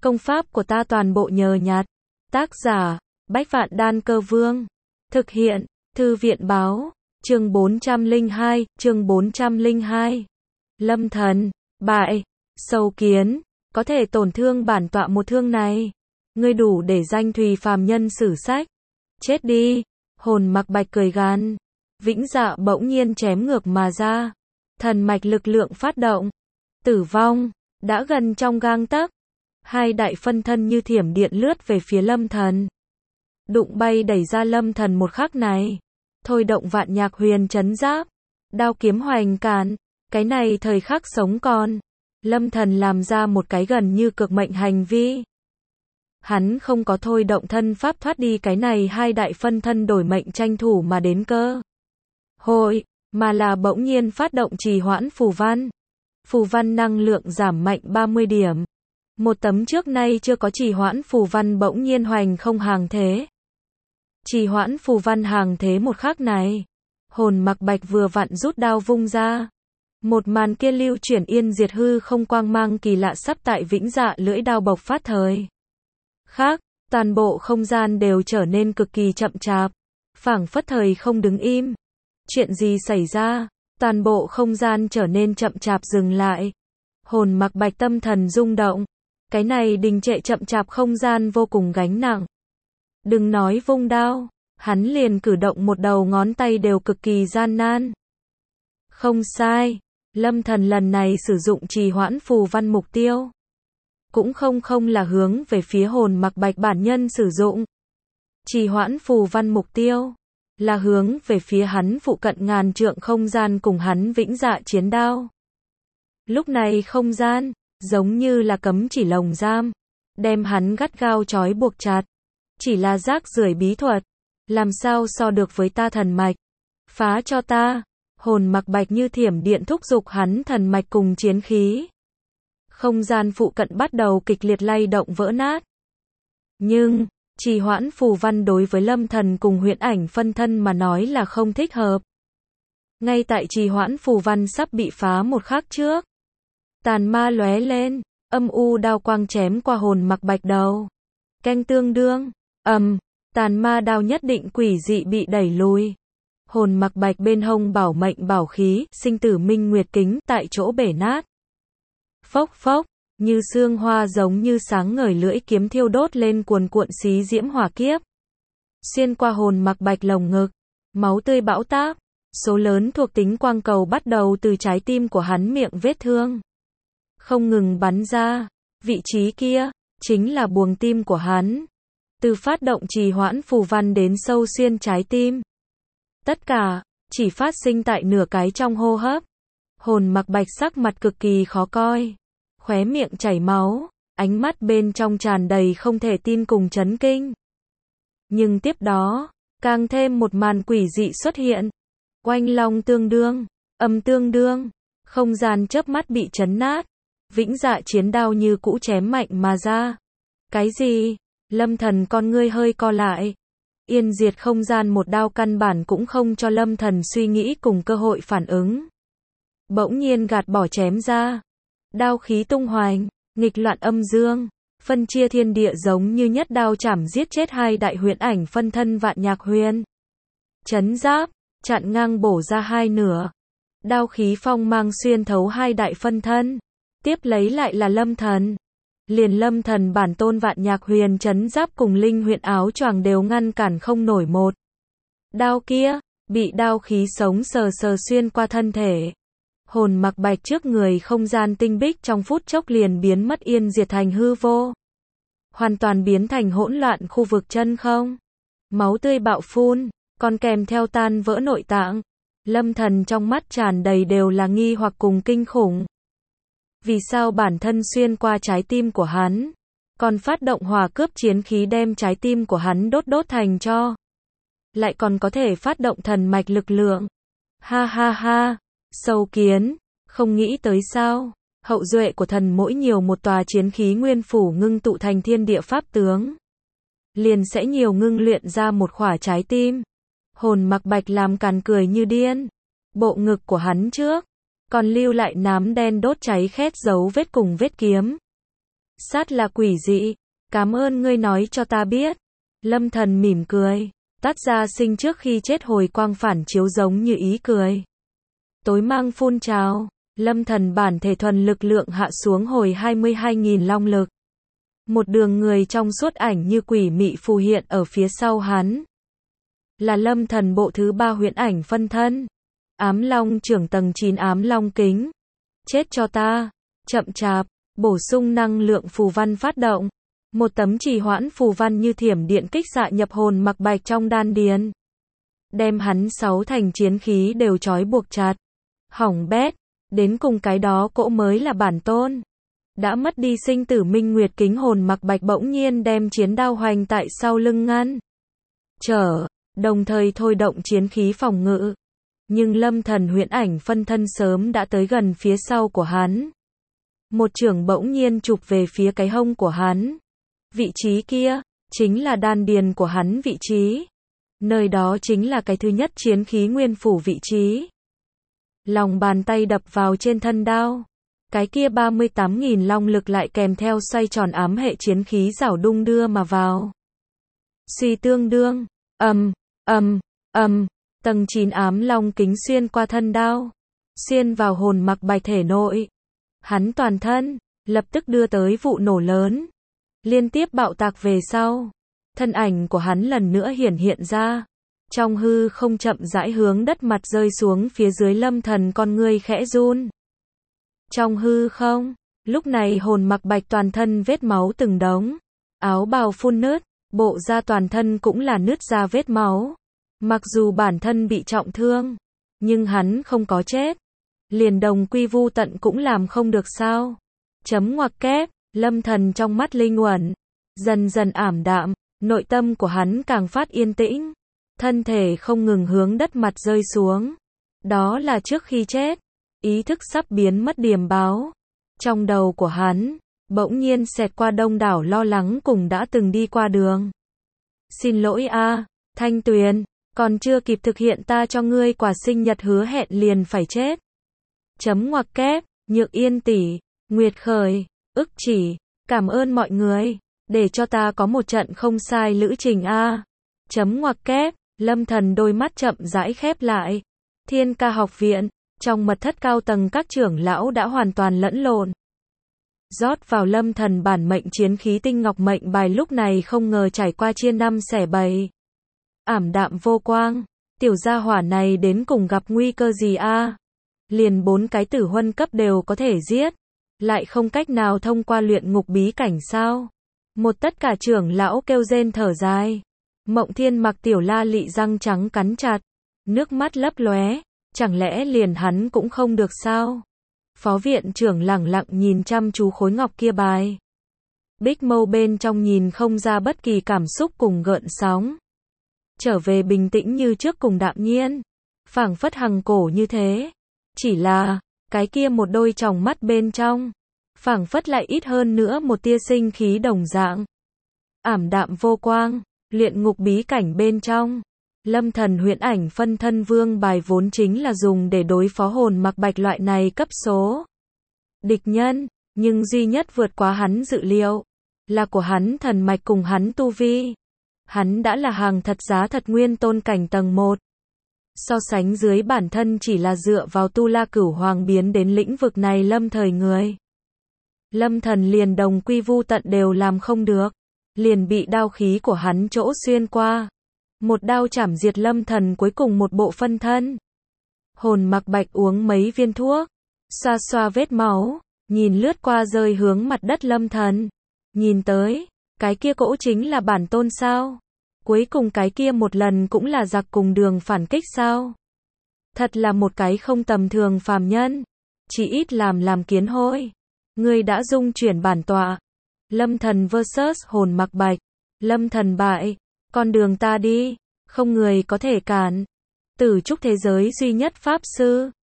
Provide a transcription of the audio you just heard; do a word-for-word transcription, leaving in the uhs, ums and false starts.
Công pháp của ta toàn bộ nhờ nhặt. Tác giả, Bách Vạn Đan Cơ Vương. Thực hiện, Thư viện Báo. Chương bốn trăm lẻ hai, chương bốn trăm lẻ hai. Lâm thần, bại, sâu kiến, có thể tổn thương bản tọa một thương này. Ngươi đủ để danh thùy phàm nhân sử sách. Chết đi. Hồn Mặc Bạch cười gằn. Vĩnh Dạ bỗng nhiên chém ngược mà ra. Thần mạch lực lượng phát động. Tử vong, đã gần trong gang tấc. Hai đại phân thân như thiểm điện lướt về phía Lâm thần. Đụng bay đẩy ra Lâm thần một khắc này. Thôi động vạn nhạc huyền chấn giáp. Đao kiếm hoành cản. Cái này thời khắc sống còn. Lâm thần làm ra một cái gần như cực mệnh hành vi. Hắn không có thôi động thân pháp thoát đi cái này hai đại phân thân đổi mệnh tranh thủ mà đến cơ hội, mà là bỗng nhiên phát động trì hoãn phù văn. Phù văn năng lượng giảm mạnh ba mươi điểm. Một tấm trước nay chưa có trì hoãn phù văn bỗng nhiên hoành không hàng thế. Trì hoãn phù văn hàng thế một khắc này. Hồn Mặc Bạch vừa vặn rút đao vung ra. Một màn kia lưu chuyển yên diệt hư không quang mang kỳ lạ sắp tại Vĩnh Dạ lưỡi đao bộc phát thời khác, toàn bộ không gian đều trở nên cực kỳ chậm chạp, phảng phất thời không đứng im. Chuyện gì xảy ra? Toàn bộ không gian trở nên chậm chạp dừng lại. Hồn Mặc Bạch tâm thần rung động. Cái này đình trệ chậm chạp không gian vô cùng gánh nặng. Đừng nói vung đao, hắn liền cử động một đầu ngón tay đều cực kỳ gian nan. Không sai, Lâm thần lần này sử dụng trì hoãn phù văn mục tiêu. Cũng không không là hướng về phía Hồn Mặc Bạch bản nhân sử dụng. Trì hoãn phù văn mục tiêu là hướng về phía hắn phụ cận ngàn trượng không gian cùng hắn Vĩnh Dạ chiến đao. Lúc này không gian giống như là cấm chỉ lồng giam, đem hắn gắt gao trói buộc chặt. Chỉ là rác rưởi bí thuật, làm sao so được với ta thần mạch? Phá cho ta! Hồn Mặc Bạch như thiểm điện thúc giục hắn thần mạch cùng chiến khí. Không gian phụ cận bắt đầu kịch liệt lay động vỡ nát. Nhưng, trì hoãn phù văn đối với Lâm thần cùng huyễn ảnh phân thân mà nói là không thích hợp. Ngay tại trì hoãn phù văn sắp bị phá một khắc trước. Tàn ma lóe lên, âm u đao quang chém qua Hồn Mặc Bạch đầu. Canh tương đương, ầm, tàn ma đao nhất định quỷ dị bị đẩy lùi. Hồn Mặc Bạch bên hông bảo mệnh bảo khí, sinh tử minh nguyệt kính, tại chỗ bể nát. Phốc phốc, như sương hoa giống như sáng ngời lưỡi kiếm thiêu đốt lên cuồn cuộn xí diễm hỏa kiếp. Xuyên qua Hồn Mặc Bạch lồng ngực, máu tươi bão táp, số lớn thuộc tính quang cầu bắt đầu từ trái tim của hắn miệng vết thương. Không ngừng bắn ra, vị trí kia, chính là buồng tim của hắn. Từ phát động trì hoãn phù văn đến sâu xuyên trái tim. Tất cả, chỉ phát sinh tại nửa cái trong hô hấp. Hồn Mặc Bạch sắc mặt cực kỳ khó coi. Khóe miệng chảy máu, ánh mắt bên trong tràn đầy không thể tin cùng chấn kinh. Nhưng tiếp đó, càng thêm một màn quỷ dị xuất hiện. Oanh long tương đương, âm tương đương, không gian chớp mắt bị chấn nát. Vĩnh Dạ chiến đao như cũ chém mạnh mà ra. Cái gì? Lâm thần con ngươi hơi co lại. Yên diệt không gian một đao căn bản cũng không cho Lâm thần suy nghĩ cùng cơ hội phản ứng. Bỗng nhiên gạt bỏ chém ra. Đao khí tung hoành, nghịch loạn âm dương, phân chia thiên địa giống như nhất đao chảm giết chết hai đại huyễn ảnh phân thân vạn nhạc huyền. Chấn giáp, chặn ngang bổ ra hai nửa. Đao khí phong mang xuyên thấu hai đại phân thân. Tiếp lấy lại là Lâm thần. Liền Lâm thần bản tôn vạn nhạc huyền chấn giáp cùng linh huyền áo choàng đều ngăn cản không nổi một. Đao kia, bị đao khí sống sờ sờ xuyên qua thân thể. Hồn Mặc Bạch trước người không gian tinh bích trong phút chốc liền biến mất yên diệt thành hư vô. Hoàn toàn biến thành hỗn loạn khu vực chân không. Máu tươi bạo phun, còn kèm theo tan vỡ nội tạng. Lâm thần trong mắt tràn đầy đều là nghi hoặc cùng kinh khủng. Vì sao bản thân xuyên qua trái tim của hắn, còn phát động hỏa cướp chiến khí đem trái tim của hắn đốt đốt thành tro. Lại còn có thể phát động thần mạch lực lượng. Ha ha ha, sâu kiến, không nghĩ tới sao, hậu duệ của thần mỗi nhiều một tòa chiến khí nguyên phủ ngưng tụ thành thiên địa pháp tướng. Liền sẽ nhiều ngưng luyện ra một khỏa trái tim. Hồn Mặc Bạch làm càn cười như điên. Bộ ngực của hắn trước còn lưu lại nám đen đốt cháy khét dấu vết cùng vết kiếm. Sát là quỷ dị. Cảm ơn ngươi nói cho ta biết. Lâm Thần mỉm cười. Tát gia sinh trước khi chết hồi quang phản chiếu giống như ý cười. Tối mang phun trào. Lâm Thần bản thể thuần lực lượng hạ xuống hồi hai mươi hai nghìn long lực. Một đường người trong suốt ảnh như quỷ mị phù hiện ở phía sau hắn. Là Lâm Thần bộ thứ ba huyễn ảnh phân thân. Ám long trưởng tầng chín ám long kính. Chết cho ta. Chậm chạp. Bổ sung năng lượng phù văn phát động. Một tấm trì hoãn phù văn như thiểm điện kích xạ nhập hồn mặc bạch trong đan điền. Đem hắn sáu thành chiến khí đều trói buộc chặt. Hỏng bét. Đến cùng cái đó cỗ mới là bản tôn. Đã mất đi sinh tử minh nguyệt kính hồn mặc bạch bỗng nhiên đem chiến đao hoành tại sau lưng ngăn. Trở. Đồng thời thôi động chiến khí phòng ngự. Nhưng Lâm Thần huyễn ảnh phân thân sớm đã tới gần phía sau của hắn. Một chưởng bỗng nhiên chụp về phía cái hông của hắn. Vị trí kia, chính là đan điền của hắn vị trí. Nơi đó chính là cái thứ nhất chiến khí nguyên phủ vị trí. Lòng bàn tay đập vào trên thân đao. Cái kia ba mươi tám nghìn long lực lại kèm theo xoay tròn ám hệ chiến khí rảo đung đưa mà vào. Suy tương đương, ầm, ầm, ầm, tầng chín ám long kính xuyên qua thân đao, xuyên vào hồn mặc bạch thể nội. Hắn toàn thân, lập tức đưa tới vụ nổ lớn. Liên tiếp bạo tạc về sau. Thân ảnh của hắn lần nữa hiển hiện ra. Trong hư không chậm rãi hướng đất mặt rơi xuống phía dưới Lâm Thần con ngươi khẽ run. Trong hư không, lúc này hồn mặc bạch toàn thân vết máu từng đống. Áo bào phun nứt, bộ da toàn thân cũng là nứt ra vết máu. Mặc dù bản thân bị trọng thương, nhưng hắn không có chết. Liền đồng quy vu tận cũng làm không được sao. Chấm ngoặc kép, Lâm Thần trong mắt linh uẩn, dần dần ảm đạm, nội tâm của hắn càng phát yên tĩnh. Thân thể không ngừng hướng đất mặt rơi xuống. Đó là trước khi chết, ý thức sắp biến mất điềm báo. Trong đầu của hắn, bỗng nhiên xẹt qua đông đảo lo lắng cùng đã từng đi qua đường. Xin lỗi a, Thanh Tuyền, còn chưa kịp thực hiện ta cho ngươi quả sinh nhật hứa hẹn liền phải chết. Chấm ngoặc kép, Nhược Yên tỷ, Nguyệt Khởi, ức chỉ, cảm ơn mọi người, để cho ta có một trận không sai lữ trình a. Chấm ngoặc kép, Lâm Thần đôi mắt chậm rãi khép lại. Thiên Ca học viện, trong mật thất cao tầng các trưởng lão đã hoàn toàn lẫn lộn. Rót vào Lâm Thần bản mệnh chiến khí tinh ngọc mệnh bài lúc này không ngờ trải qua chia năm xẻ bảy. Ảm đạm vô quang, tiểu gia hỏa này đến cùng gặp nguy cơ gì a? Liền bốn cái tử huân cấp đều có thể giết, lại không cách nào thông qua luyện ngục bí cảnh sao? Một tất cả trưởng lão kêu rên thở dài. Mộng Thiên Mặc tiểu la lị răng trắng cắn chặt, nước mắt lấp lóe, chẳng lẽ liền hắn cũng không được sao? Phó viện trưởng lẳng lặng nhìn chăm chú khối ngọc kia bài. Bích mâu bên trong nhìn không ra bất kỳ cảm xúc cùng gợn sóng. Trở về bình tĩnh như trước cùng đạm nhiên, phảng phất hằng cổ như thế. Chỉ là, cái kia một đôi tròng mắt bên trong, phảng phất lại ít hơn nữa một tia sinh khí đồng dạng. Ảm đạm vô quang, luyện ngục bí cảnh bên trong. Lâm Thần huyễn ảnh phân thân vương bài vốn chính là dùng để đối phó hồn mặc bạch loại này cấp số địch nhân, nhưng duy nhất vượt quá hắn dự liệu, là của hắn thần mạch cùng hắn tu vi. Hắn đã là hàng thật giá thật nguyên tôn cảnh tầng một. So sánh dưới bản thân chỉ là dựa vào tu la cửu hoàng biến đến lĩnh vực này lâm thời người. Lâm Thần liền đồng quy vu tận đều làm không được, liền bị đao khí của hắn chỗ xuyên qua. Một đao chảm diệt Lâm Thần cuối cùng một bộ phân thân. Hồn mặc bạch uống mấy viên thuốc, xoa xoa vết máu, nhìn lướt qua rơi hướng mặt đất Lâm Thần. Nhìn tới, cái kia cỗ chính là bản tôn sao? Cuối cùng cái kia một lần cũng là giặc cùng đường phản kích sao? Thật là một cái không tầm thường phàm nhân. Chỉ ít làm làm kiến hôi. Ngươi đã dung chuyển bản tọa. Lâm Thần versus hồn mặc bạch. Lâm Thần bại. Con đường ta đi, không người có thể cản. Tử trúc thế giới duy nhất pháp sư.